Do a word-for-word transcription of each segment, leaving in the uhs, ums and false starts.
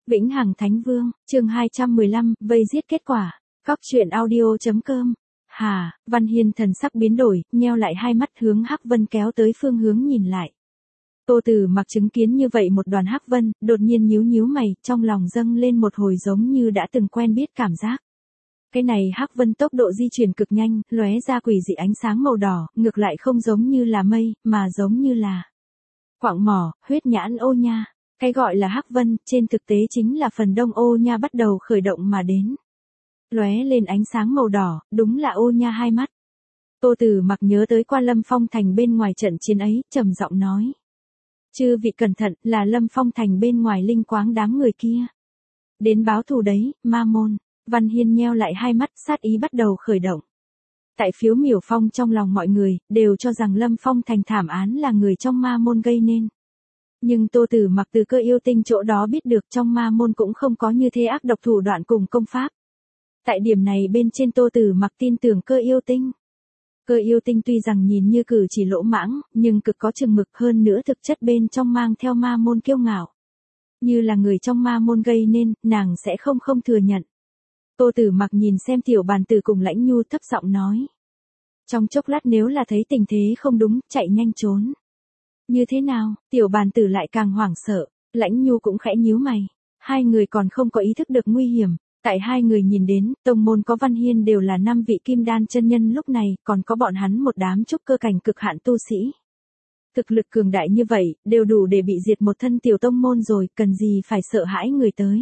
Vĩnh Hằng Thánh Vương, chương hai trăm mười lăm, vây giết kết quả. Cóc truyện audio.com. Hà, Văn Hiên thần sắc biến đổi, nheo lại hai mắt hướng Hắc Vân kéo tới phương hướng nhìn lại. Tô Tử Mặc chứng kiến như vậy một đoàn Hắc Vân, đột nhiên nhíu nhíu mày, trong lòng dâng lên một hồi giống như đã từng quen biết cảm giác. Cái này Hắc Vân tốc độ di chuyển cực nhanh, lóe ra quỷ dị ánh sáng màu đỏ, ngược lại không giống như là mây, mà giống như là quạng mỏ, huyết nhãn ô nha. Cái gọi là Hắc Vân, trên thực tế chính là phần đông ô nha bắt đầu khởi động mà đến. Lóe lên ánh sáng màu đỏ, đúng là ô nha hai mắt. Tô Tử Mặc nhớ tới qua Lâm Phong Thành bên ngoài trận chiến ấy, trầm giọng nói. Chư vị cẩn thận, là Lâm Phong Thành bên ngoài linh quáng đám người kia. Đến báo thù đấy, ma môn. Văn Hiên nheo lại hai mắt, sát ý bắt đầu khởi động. Tại phiếu miểu phong trong lòng mọi người, đều cho rằng Lâm Phong Thành thảm án là người trong ma môn gây nên. Nhưng Tô Tử Mặc từ Cơ Yêu Tinh chỗ đó biết được trong ma môn cũng không có như thế ác độc thủ đoạn cùng công pháp. Tại điểm này bên trên Tô Tử Mặc tin tưởng Cơ Yêu Tinh. Cơ Yêu Tinh tuy rằng nhìn như cử chỉ lỗ mãng, nhưng cực có chừng mực, hơn nữa thực chất bên trong mang theo ma môn kiêu ngạo. Như là người trong ma môn gây nên, nàng sẽ không không thừa nhận. Tô Tử Mặc nhìn xem Tiểu Bàn Tử cùng Lãnh Nhu thấp giọng nói. Trong chốc lát nếu là thấy tình thế không đúng, chạy nhanh trốn. Như thế nào? Tiểu Bàn Tử lại càng hoảng sợ, Lãnh Nhu cũng khẽ nhíu mày. Hai người còn không có ý thức được nguy hiểm. Tại hai người nhìn đến, tông môn có Văn Hiên đều là năm vị kim đan chân nhân lúc này, còn có bọn hắn một đám trúc cơ cảnh cực hạn tu sĩ. Thực lực cường đại như vậy, đều đủ để bị diệt một thân tiểu tông môn rồi, cần gì phải sợ hãi người tới.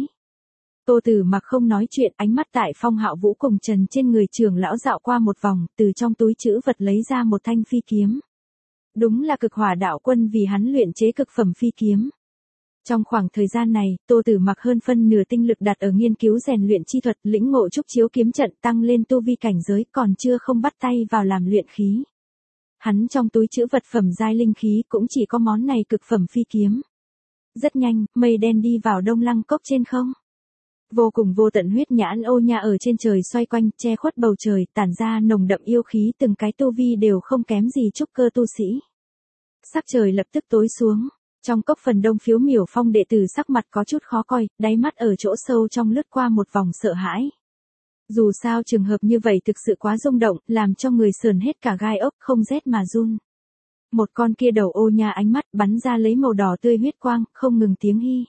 Tô Tử Mặc không nói chuyện, ánh mắt tại Phong Hạo Vũ cùng Trần trên người trưởng lão dạo qua một vòng, từ trong túi trữ vật lấy ra một thanh phi kiếm. Đúng là Cực Hỏa Đạo Quân vì hắn luyện chế cực phẩm phi kiếm. Trong khoảng thời gian này, Tô Tử Mặc hơn phân nửa tinh lực đặt ở nghiên cứu rèn luyện chi thuật, lĩnh ngộ trúc chiếu kiếm trận, tăng lên tu vi cảnh giới, còn chưa không bắt tay vào làm luyện khí. Hắn trong túi trữ vật phẩm giai linh khí cũng chỉ có món này cực phẩm phi kiếm. Rất nhanh, mây đen đi vào Đông Lăng Cốc trên không. Vô cùng vô tận huyết nhãn ô nha ở trên trời xoay quanh, che khuất bầu trời, tản ra nồng đậm yêu khí, từng cái tu vi đều không kém gì trúc cơ tu sĩ. Sắc trời lập tức tối xuống. Trong cốc phần đông phiếu miểu phong đệ tử sắc mặt có chút khó coi, đáy mắt ở chỗ sâu trong lướt qua một vòng sợ hãi. Dù sao trường hợp như vậy thực sự quá rung động, làm cho người sờn hết cả gai ốc, không rét mà run. Một con kia đầu ô nha ánh mắt bắn ra lấy màu đỏ tươi huyết quang, không ngừng tiếng hi.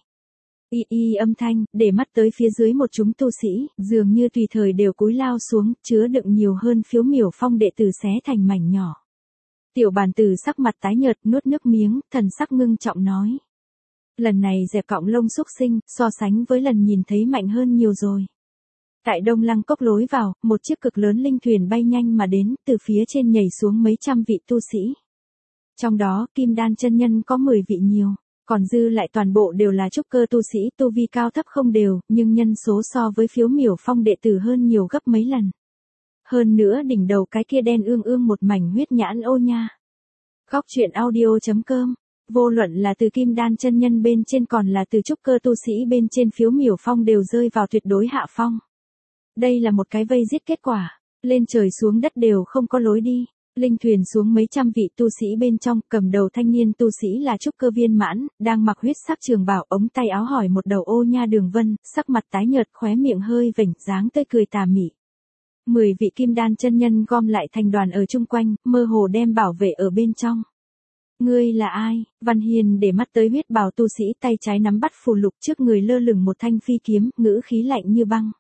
Y y âm thanh, để mắt tới phía dưới một chúng tu sĩ, dường như tùy thời đều cúi lao xuống, chứa đựng nhiều hơn phiếu miểu phong đệ tử xé thành mảnh nhỏ. Tiểu Bàn Tử sắc mặt tái nhợt, nuốt nước miếng, thần sắc ngưng trọng nói. Lần này dẹp cọng lông xúc sinh, so sánh với lần nhìn thấy mạnh hơn nhiều rồi. Tại Đông Lăng Cốc lối vào, một chiếc cực lớn linh thuyền bay nhanh mà đến, từ phía trên nhảy xuống mấy trăm vị tu sĩ. Trong đó, kim đan chân nhân có mười vị nhiều, còn dư lại toàn bộ đều là trúc cơ tu sĩ, tu vi cao thấp không đều, nhưng nhân số so với phiếu miểu phong đệ tử hơn nhiều gấp mấy lần. Hơn nữa đỉnh đầu cái kia đen ương ương một mảnh huyết nhãn ô nha. Cóc truyện audio.com. Vô luận là từ kim đan chân nhân bên trên còn là từ trúc cơ tu sĩ bên trên phiếu miểu phong đều rơi vào tuyệt đối hạ phong. Đây là một cái vây giết kết quả. Lên trời xuống đất đều không có lối đi. Linh thuyền xuống mấy trăm vị tu sĩ bên trong, cầm đầu thanh niên tu sĩ là trúc cơ viên mãn, đang mặc huyết sắc trường bào, ống tay áo hỏi một đầu ô nha đường vân, sắc mặt tái nhợt, khóe miệng hơi vểnh, dáng tươi cười tà mị. Mười vị kim đan chân nhân gom lại thành đoàn ở chung quanh, mơ hồ đem bảo vệ ở bên trong. Ngươi là ai? Văn Hiên để mắt tới huyết bào tu sĩ, tay trái nắm bắt phù lục, trước người lơ lửng một thanh phi kiếm, ngữ khí lạnh như băng.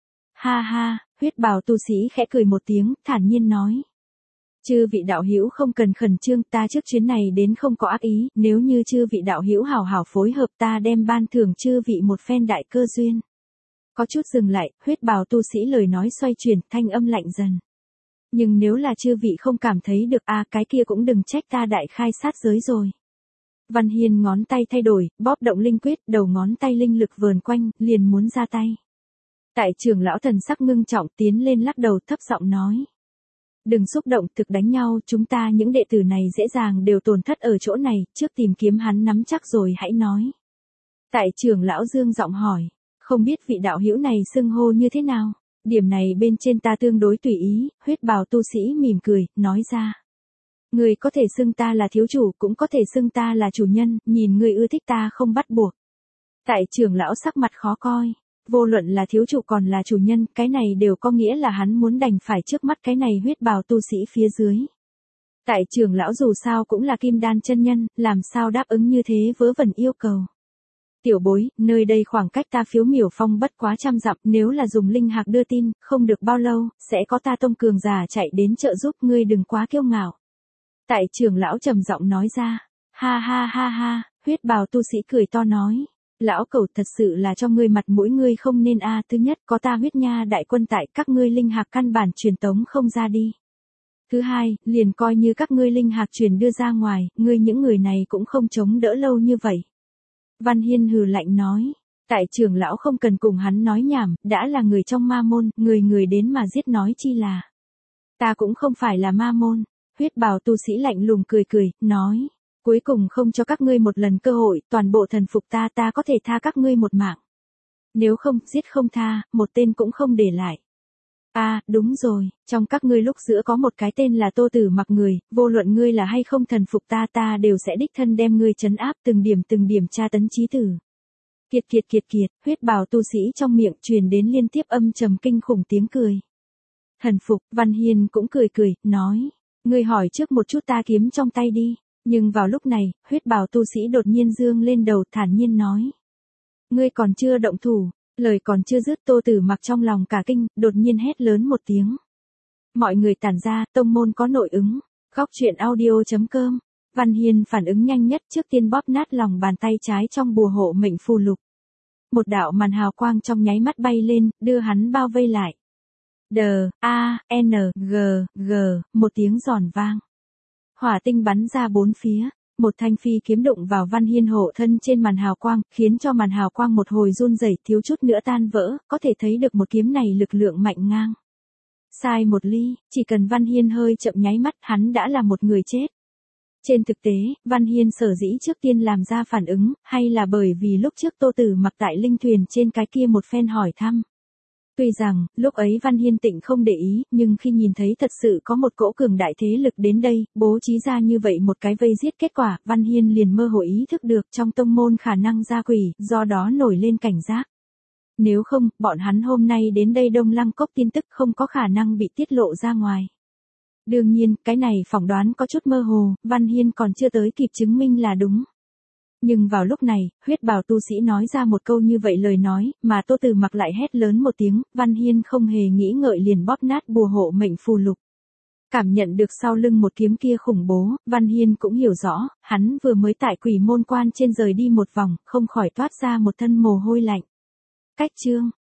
Ha ha, huyết bào tu sĩ khẽ cười một tiếng, thản nhiên nói. Chư vị đạo hữu không cần khẩn trương, ta trước chuyến này đến không có ác ý, nếu như chư vị đạo hữu hảo hảo phối hợp, ta đem ban thưởng chư vị một phen đại cơ duyên. Có chút dừng lại, huyết bào tu sĩ lời nói xoay chuyển, thanh âm lạnh dần. Nhưng nếu là chư vị không cảm thấy được a à, cái kia cũng đừng trách ta đại khai sát giới rồi. Văn Hiên ngón tay thay đổi, bóp động linh quyết, đầu ngón tay linh lực vờn quanh, liền muốn ra tay. Tại trưởng lão thần sắc ngưng trọng tiến lên lắc đầu thấp giọng nói. Đừng xúc động, thực đánh nhau, chúng ta những đệ tử này dễ dàng đều tổn thất ở chỗ này, trước tìm kiếm hắn nắm chắc rồi hãy nói. Tại trưởng lão dương giọng hỏi. Không biết vị đạo hữu này xưng hô như thế nào? Điểm này bên trên ta tương đối tùy ý, huyết bào tu sĩ mỉm cười, nói ra. Người có thể xưng ta là thiếu chủ, cũng có thể xưng ta là chủ nhân, nhìn người ưa thích ta không bắt buộc. Tại trưởng lão sắc mặt khó coi. Vô luận là thiếu chủ còn là chủ nhân, cái này đều có nghĩa là hắn muốn đành phải trước mắt cái này huyết bào tu sĩ phía dưới. Tại trưởng lão dù sao cũng là kim đan chân nhân, làm sao đáp ứng như thế vớ vẩn yêu cầu. Tiểu bối, nơi đây khoảng cách ta Phiếu Miểu Phong bất quá trăm dặm, nếu là dùng linh hạc đưa tin, không được bao lâu, sẽ có ta tông cường giả chạy đến trợ giúp, ngươi đừng quá kiêu ngạo. Tại trưởng lão trầm giọng nói ra, ha ha ha ha, huyết bào tu sĩ cười to nói. Lão cẩu, thật sự là cho ngươi mặt mũi, ngươi không nên a, thứ nhất có ta huyết nha đại quân tại, các ngươi linh hạc căn bản truyền tống không ra đi. Thứ hai, liền coi như các ngươi linh hạc truyền đưa ra ngoài, ngươi những người này cũng không chống đỡ lâu như vậy. Văn Hiên hừ lạnh nói, tại trưởng lão không cần cùng hắn nói nhảm, đã là người trong ma môn, người người đến mà giết nói chi là. Ta cũng không phải là ma môn, huyết bào tu sĩ lạnh lùng cười cười, nói. Cuối cùng không cho các ngươi một lần cơ hội, toàn bộ thần phục ta, ta có thể tha các ngươi một mạng. Nếu không, giết không tha, một tên cũng không để lại. À, đúng rồi, trong các ngươi lúc giữa có một cái tên là Tô Tử Mặc người, vô luận ngươi là hay không thần phục ta, ta đều sẽ đích thân đem ngươi trấn áp từng điểm từng điểm tra tấn chí tử. Kiệt kiệt kiệt kiệt, huyết bào tu sĩ trong miệng truyền đến liên tiếp âm trầm kinh khủng tiếng cười. Thần phục, Văn Hiên cũng cười cười, nói, ngươi hỏi trước một chút ta kiếm trong tay đi. Nhưng vào lúc này, huyết bào tu sĩ đột nhiên dương lên đầu, thản nhiên nói. Ngươi còn chưa động thủ, lời còn chưa dứt, Tô Tử Mặc trong lòng cả kinh, đột nhiên hét lớn một tiếng. Mọi người tản ra, tông môn có nội ứng, góc truyện audio chấm com. Văn Hiên phản ứng nhanh nhất, trước tiên bóp nát lòng bàn tay trái trong bùa hộ mệnh phù lục. Một đạo màn hào quang trong nháy mắt bay lên, đưa hắn bao vây lại. D, A, N, G, G, một tiếng giòn vang. Hỏa tinh bắn ra bốn phía, một thanh phi kiếm đụng vào Văn Hiên hộ thân trên màn hào quang, khiến cho màn hào quang một hồi run rẩy, thiếu chút nữa tan vỡ, có thể thấy được một kiếm này lực lượng mạnh ngang. Sai một ly, chỉ cần Văn Hiên hơi chậm nháy mắt, hắn đã là một người chết. Trên thực tế, Văn Hiên sở dĩ trước tiên làm ra phản ứng, hay là bởi vì lúc trước Tô Tử Mặc tại linh thuyền trên cái kia một phen hỏi thăm. Tuy rằng, lúc ấy Văn Hiên Tịnh không để ý, nhưng khi nhìn thấy thật sự có một cỗ cường đại thế lực đến đây, bố trí ra như vậy một cái vây giết, kết quả, Văn Hiên liền mơ hồ ý thức được trong tông môn khả năng ra quỷ, do đó nổi lên cảnh giác. Nếu không, bọn hắn hôm nay đến đây Đông Lăng Cốc tin tức không có khả năng bị tiết lộ ra ngoài. Đương nhiên, cái này phỏng đoán có chút mơ hồ, Văn Hiên còn chưa tới kịp chứng minh là đúng. Nhưng vào lúc này, huyết bào tu sĩ nói ra một câu như vậy lời nói, mà Tô Tử Mặc lại hét lớn một tiếng, Văn Hiên không hề nghĩ ngợi liền bóp nát bùa hộ mệnh phù lục. Cảm nhận được sau lưng một kiếm kia khủng bố, Văn Hiên cũng hiểu rõ, hắn vừa mới tại quỷ môn quan trên rời đi một vòng, không khỏi toát ra một thân mồ hôi lạnh. Cách chương,